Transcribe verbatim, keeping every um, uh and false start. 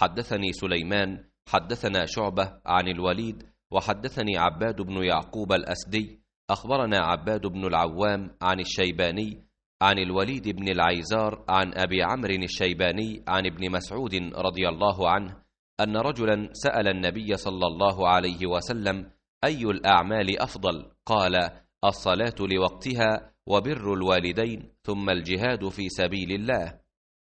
حدثني سليمان حدثنا شعبة عن الوليد وحدثني عباد بن يعقوب الأسدي أخبرنا عباد بن العوام عن الشيباني عن الوليد بن العيزار عن أبي عمرو الشيباني عن ابن مسعود رضي الله عنه أن رجلا سأل النبي صلى الله عليه وسلم: أي الأعمال أفضل؟ قال: الصلاة لوقتها، وبر الوالدين، ثم الجهاد في سبيل الله.